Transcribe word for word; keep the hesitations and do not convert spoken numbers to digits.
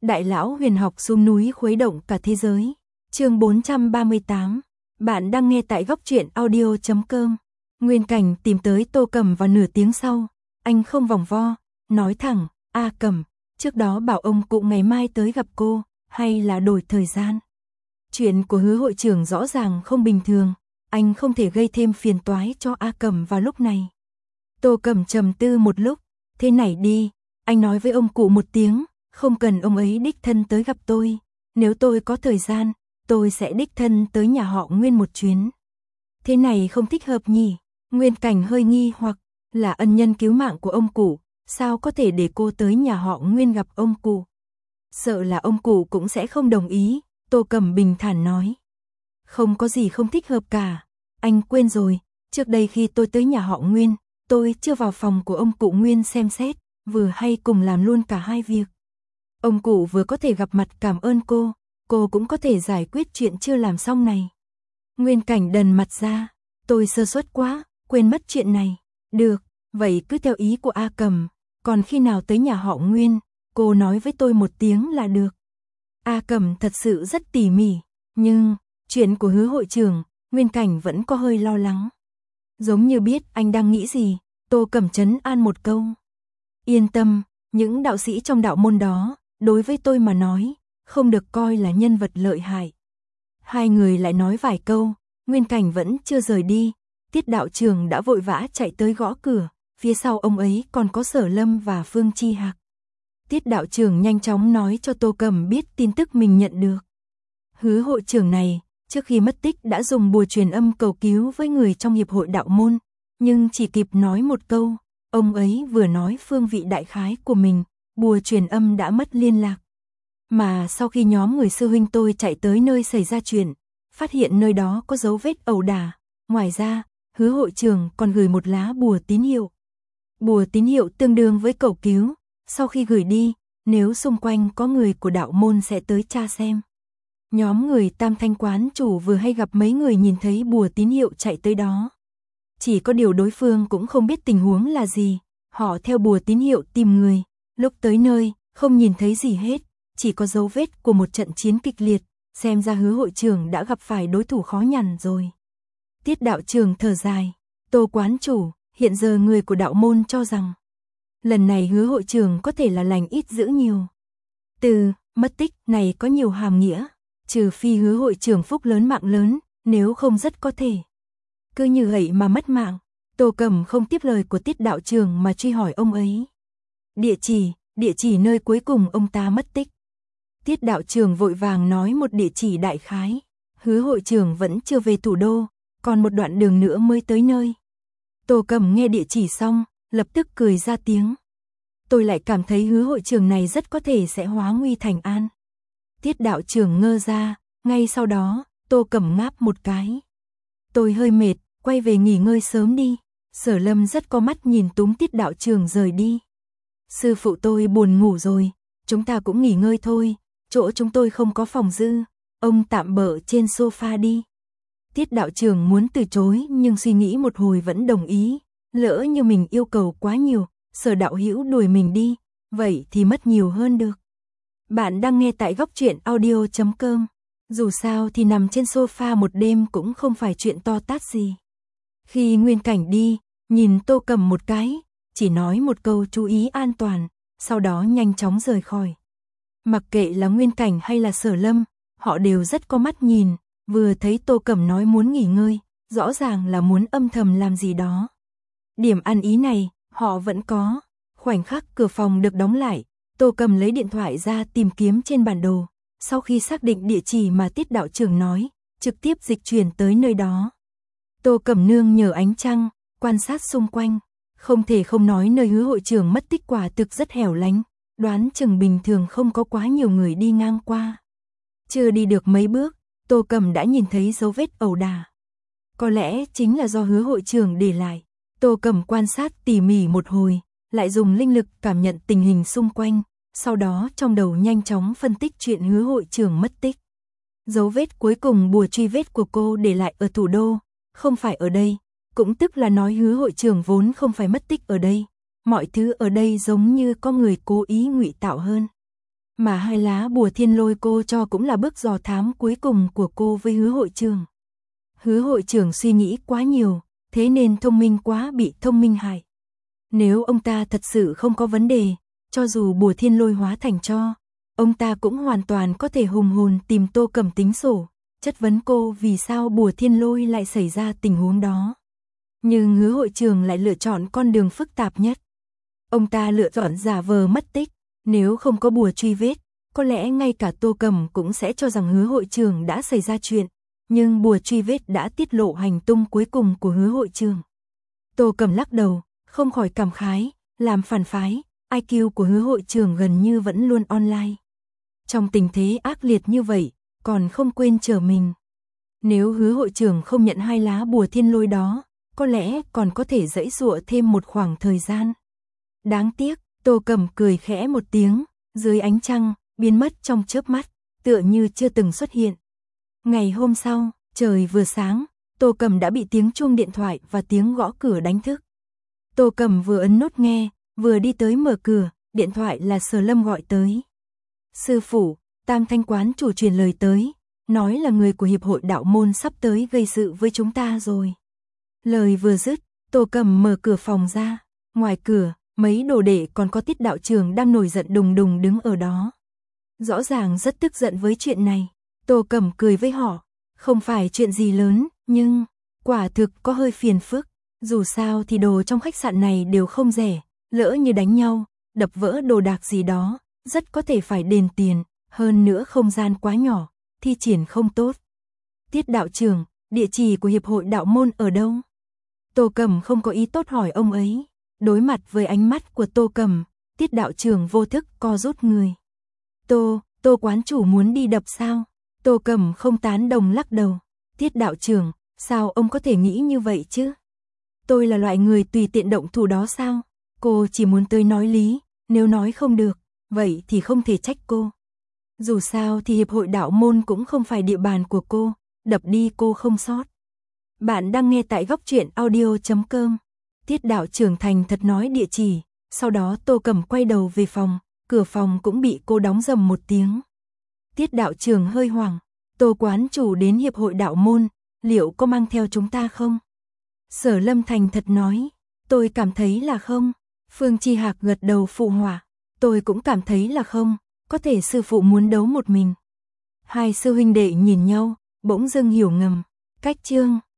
Đại lão huyền học xuống núi khuấy động cả thế giới. Chương bốn trăm ba mươi tám. Bạn đang nghe tại góc truyện audio chấm com. Nguyên Cảnh tìm tới Tô Cẩm vào nửa tiếng sau, anh không vòng vo, nói thẳng, "A Cẩm, trước đó bảo ông cụ ngày mai tới gặp cô, hay là đổi thời gian?" Chuyện của Hứa hội trưởng rõ ràng không bình thường, anh không thể gây thêm phiền toái cho A Cẩm vào lúc này. Tô Cẩm trầm tư một lúc, "Thế này đi, anh nói với ông cụ một tiếng, không cần ông ấy đích thân tới gặp tôi, nếu tôi có thời gian, tôi sẽ đích thân tới nhà họ Nguyên một chuyến." "Thế này không thích hợp nhỉ?" Nguyên Cảnh hơi nghi hoặc, là ân nhân cứu mạng của ông cụ, sao có thể để cô tới nhà họ Nguyên gặp ông cụ? Sợ là ông cụ cũng sẽ không đồng ý, Tô Cẩm bình thản nói. "Không có gì không thích hợp cả, anh quên rồi, trước đây khi tôi tới nhà họ Nguyên, tôi chưa vào phòng của ông cụ Nguyên xem xét, vừa hay cùng làm luôn cả hai việc. Ông cụ vừa có thể gặp mặt cảm ơn cô, cô cũng có thể giải quyết chuyện chưa làm xong này." Nguyên Cảnh đần mặt ra, "Tôi sơ suất quá, quên mất chuyện này." "Được, vậy cứ theo ý của A Cẩm, còn khi nào tới nhà họ Nguyên, cô nói với tôi một tiếng là được." A Cẩm thật sự rất tỉ mỉ, nhưng chuyện của Hứa hội trưởng, Nguyên Cảnh vẫn có hơi lo lắng. Giống như biết anh đang nghĩ gì, Tô Cẩm trấn an một câu. "Yên tâm, những đạo sĩ trong đạo môn đó, đối với tôi mà nói, không được coi là nhân vật lợi hại." Hai người lại nói vài câu, Nguyên Cảnh vẫn chưa rời đi, Tiết đạo trưởng đã vội vã chạy tới gõ cửa, phía sau ông ấy còn có Sở Lâm và Phương Chi Hạc. Tiết đạo trưởng nhanh chóng nói cho Tô Cẩm biết tin tức mình nhận được. Hứa hội trưởng này, trước khi mất tích đã dùng bùa truyền âm cầu cứu với người trong hiệp hội đạo môn, nhưng chỉ kịp nói một câu, ông ấy vừa nói phương vị đại khái của mình, bùa truyền âm đã mất liên lạc. Mà sau khi nhóm người sư huynh tôi chạy tới nơi xảy ra chuyện, phát hiện nơi đó có dấu vết ẩu đả, ngoài ra, Hứa hội trưởng còn gửi một lá bùa tín hiệu. Bùa tín hiệu tương đương với cầu cứu, sau khi gửi đi, nếu xung quanh có người của đạo môn sẽ tới tra xem. Nhóm người Tam Thanh quán chủ vừa hay gặp mấy người nhìn thấy bùa tín hiệu chạy tới đó. Chỉ có điều đối phương cũng không biết tình huống là gì, họ theo bùa tín hiệu tìm người, lúc tới nơi, không nhìn thấy gì hết, chỉ có dấu vết của một trận chiến kịch liệt, xem ra Hứa hội trưởng đã gặp phải đối thủ khó nhằn rồi. Tiết đạo trưởng thở dài, Tô quán chủ, hiện giờ người của đạo môn cho rằng, lần này Hứa hội trưởng có thể là lành ít dữ nhiều. Từ mất tích này có nhiều hàm nghĩa, trừ phi Hứa hội trưởng phúc lớn mạng lớn, nếu không rất có thể. Cứ như vậy mà mất mạng, Tô Cẩm không tiếp lời của Tiết đạo trưởng mà truy hỏi ông ấy. Địa chỉ, địa chỉ nơi cuối cùng ông ta mất tích. Tiết đạo trưởng vội vàng nói một địa chỉ đại khái, Hứa hội trưởng vẫn chưa về thủ đô, còn một đoạn đường nữa mới tới nơi. Tô Cẩm nghe địa chỉ xong, lập tức cười ra tiếng. Tôi lại cảm thấy Hứa hội trưởng này rất có thể sẽ hóa nguy thành an. Tiết đạo trưởng ngơ ra, ngay sau đó, Tô Cẩm ngáp một cái. Tôi hơi mệt, quay về nghỉ ngơi sớm đi. Sở Lâm rất có mắt nhìn túm Tiết đạo trưởng rời đi. Sư phụ tôi buồn ngủ rồi, chúng ta cũng nghỉ ngơi thôi, chỗ chúng tôi không có phòng dư, ông tạm bợ trên sofa đi. Tiết đạo trưởng muốn từ chối nhưng suy nghĩ một hồi vẫn đồng ý, lỡ như mình yêu cầu quá nhiều, Sở đạo hữu đuổi mình đi, vậy thì mất nhiều hơn được. Bạn đang nghe tại góc truyện audio chấm com. Dù sao thì nằm trên sofa một đêm cũng không phải chuyện to tát gì. Khi Nguyên Cảnh đi, nhìn Tô Cẩm một cái, chỉ nói một câu chú ý an toàn, sau đó nhanh chóng rời khỏi. Mặc kệ là Nguyên Cảnh hay là Sở Lâm, họ đều rất có mắt nhìn, vừa thấy Tô Cẩm nói muốn nghỉ ngơi, rõ ràng là muốn âm thầm làm gì đó. Điểm ăn ý này, họ vẫn có. Khoảnh khắc cửa phòng được đóng lại, Tô Cẩm lấy điện thoại ra tìm kiếm trên bản đồ, sau khi xác định địa chỉ mà Tiết đạo trưởng nói, trực tiếp dịch chuyển tới nơi đó. Tô Cẩm nương nhờ ánh trăng, quan sát xung quanh, không thể không nói nơi Hứa hội trưởng mất tích quả thực rất hẻo lánh, đoán chừng bình thường không có quá nhiều người đi ngang qua. Chưa đi được mấy bước, Tô Cẩm đã nhìn thấy dấu vết ẩu đả. Có lẽ chính là do Hứa hội trưởng để lại. Tô Cẩm quan sát tỉ mỉ một hồi, lại dùng linh lực cảm nhận tình hình xung quanh, sau đó trong đầu nhanh chóng phân tích chuyện Hứa hội trưởng mất tích. Dấu vết cuối cùng bùa truy vết của cô để lại ở thủ đô, không phải ở đây, cũng tức là nói Hứa hội trưởng vốn không phải mất tích ở đây, mọi thứ ở đây giống như có người cố ý ngụy tạo hơn. Mà hai lá bùa thiên lôi cô cho cũng là bước dò thám cuối cùng của cô với Hứa hội trưởng. Hứa hội trưởng suy nghĩ quá nhiều, thế nên thông minh quá bị thông minh hại. Nếu ông ta thật sự không có vấn đề, cho dù bùa thiên lôi hóa thành tro, ông ta cũng hoàn toàn có thể hùng hồn tìm Tô Cẩm tính sổ, chất vấn cô vì sao bùa thiên lôi lại xảy ra tình huống đó. Nhưng Hứa hội trưởng lại lựa chọn con đường phức tạp nhất. Ông ta lựa chọn giả vờ mất tích, nếu không có bùa truy vết, có lẽ ngay cả Tô Cẩm cũng sẽ cho rằng Hứa hội trưởng đã xảy ra chuyện, nhưng bùa truy vết đã tiết lộ hành tung cuối cùng của Hứa hội trưởng. Tô Cẩm lắc đầu, không khỏi cảm khái, làm phản phái, i kiu của Hứa hội trưởng gần như vẫn luôn online. Trong tình thế ác liệt như vậy, còn không quên trở mình. Nếu Hứa hội trưởng không nhận hai lá bùa thiên lôi đó, có lẽ còn có thể giãy giụa thêm một khoảng thời gian. Đáng tiếc, Tô Cẩm cười khẽ một tiếng, dưới ánh trăng, biến mất trong chớp mắt, tựa như chưa từng xuất hiện. Ngày hôm sau, trời vừa sáng, Tô Cẩm đã bị tiếng chuông điện thoại và tiếng gõ cửa đánh thức. Tô Cẩm vừa ấn nút nghe, vừa đi tới mở cửa, điện thoại là Sở Lâm gọi tới. Sư phụ, Tam Thanh quán chủ truyền lời tới, nói là người của hiệp hội đạo môn sắp tới gây sự với chúng ta rồi. Lời vừa dứt, Tô Cẩm mở cửa phòng ra, ngoài cửa, mấy đồ đệ còn có Tiết đạo trưởng đang nổi giận đùng đùng đứng ở đó. Rõ ràng rất tức giận với chuyện này, Tô Cẩm cười với họ, không phải chuyện gì lớn, nhưng quả thực có hơi phiền phức, dù sao thì đồ trong khách sạn này đều không rẻ, lỡ như đánh nhau, đập vỡ đồ đạc gì đó, rất có thể phải đền tiền, hơn nữa không gian quá nhỏ, thi triển không tốt. Tiết đạo trưởng, địa chỉ của hiệp hội đạo môn ở đâu? Tô Cẩm không có ý tốt hỏi ông ấy. Đối mặt với ánh mắt của Tô Cẩm, Tiết đạo trưởng vô thức co rút người. Tô, Tô quán chủ muốn đi đập sao? Tô Cẩm không tán đồng lắc đầu. Tiết đạo trưởng, sao ông có thể nghĩ như vậy chứ? Tôi là loại người tùy tiện động thủ đó sao? Cô chỉ muốn tới nói lý, nếu nói không được, vậy thì không thể trách cô. Dù sao thì hiệp hội đạo môn cũng không phải địa bàn của cô, đập đi cô không sót. Bạn đang nghe tại góc truyện audio chấm com. Tiết đạo trưởng thành thật nói địa chỉ, sau đó Tô Cẩm quay đầu về phòng, cửa phòng cũng bị cô đóng rầm một tiếng. Tiết đạo trưởng hơi hoảng, Tô quán chủ đến hiệp hội đạo môn, liệu có mang theo chúng ta không? Sở Lâm thành thật nói, tôi cảm thấy là không. Phương Chi Hạc gật đầu phụ họa, tôi cũng cảm thấy là không, có thể sư phụ muốn đấu một mình. Hai sư huynh đệ nhìn nhau, bỗng dưng hiểu ngầm, cách chương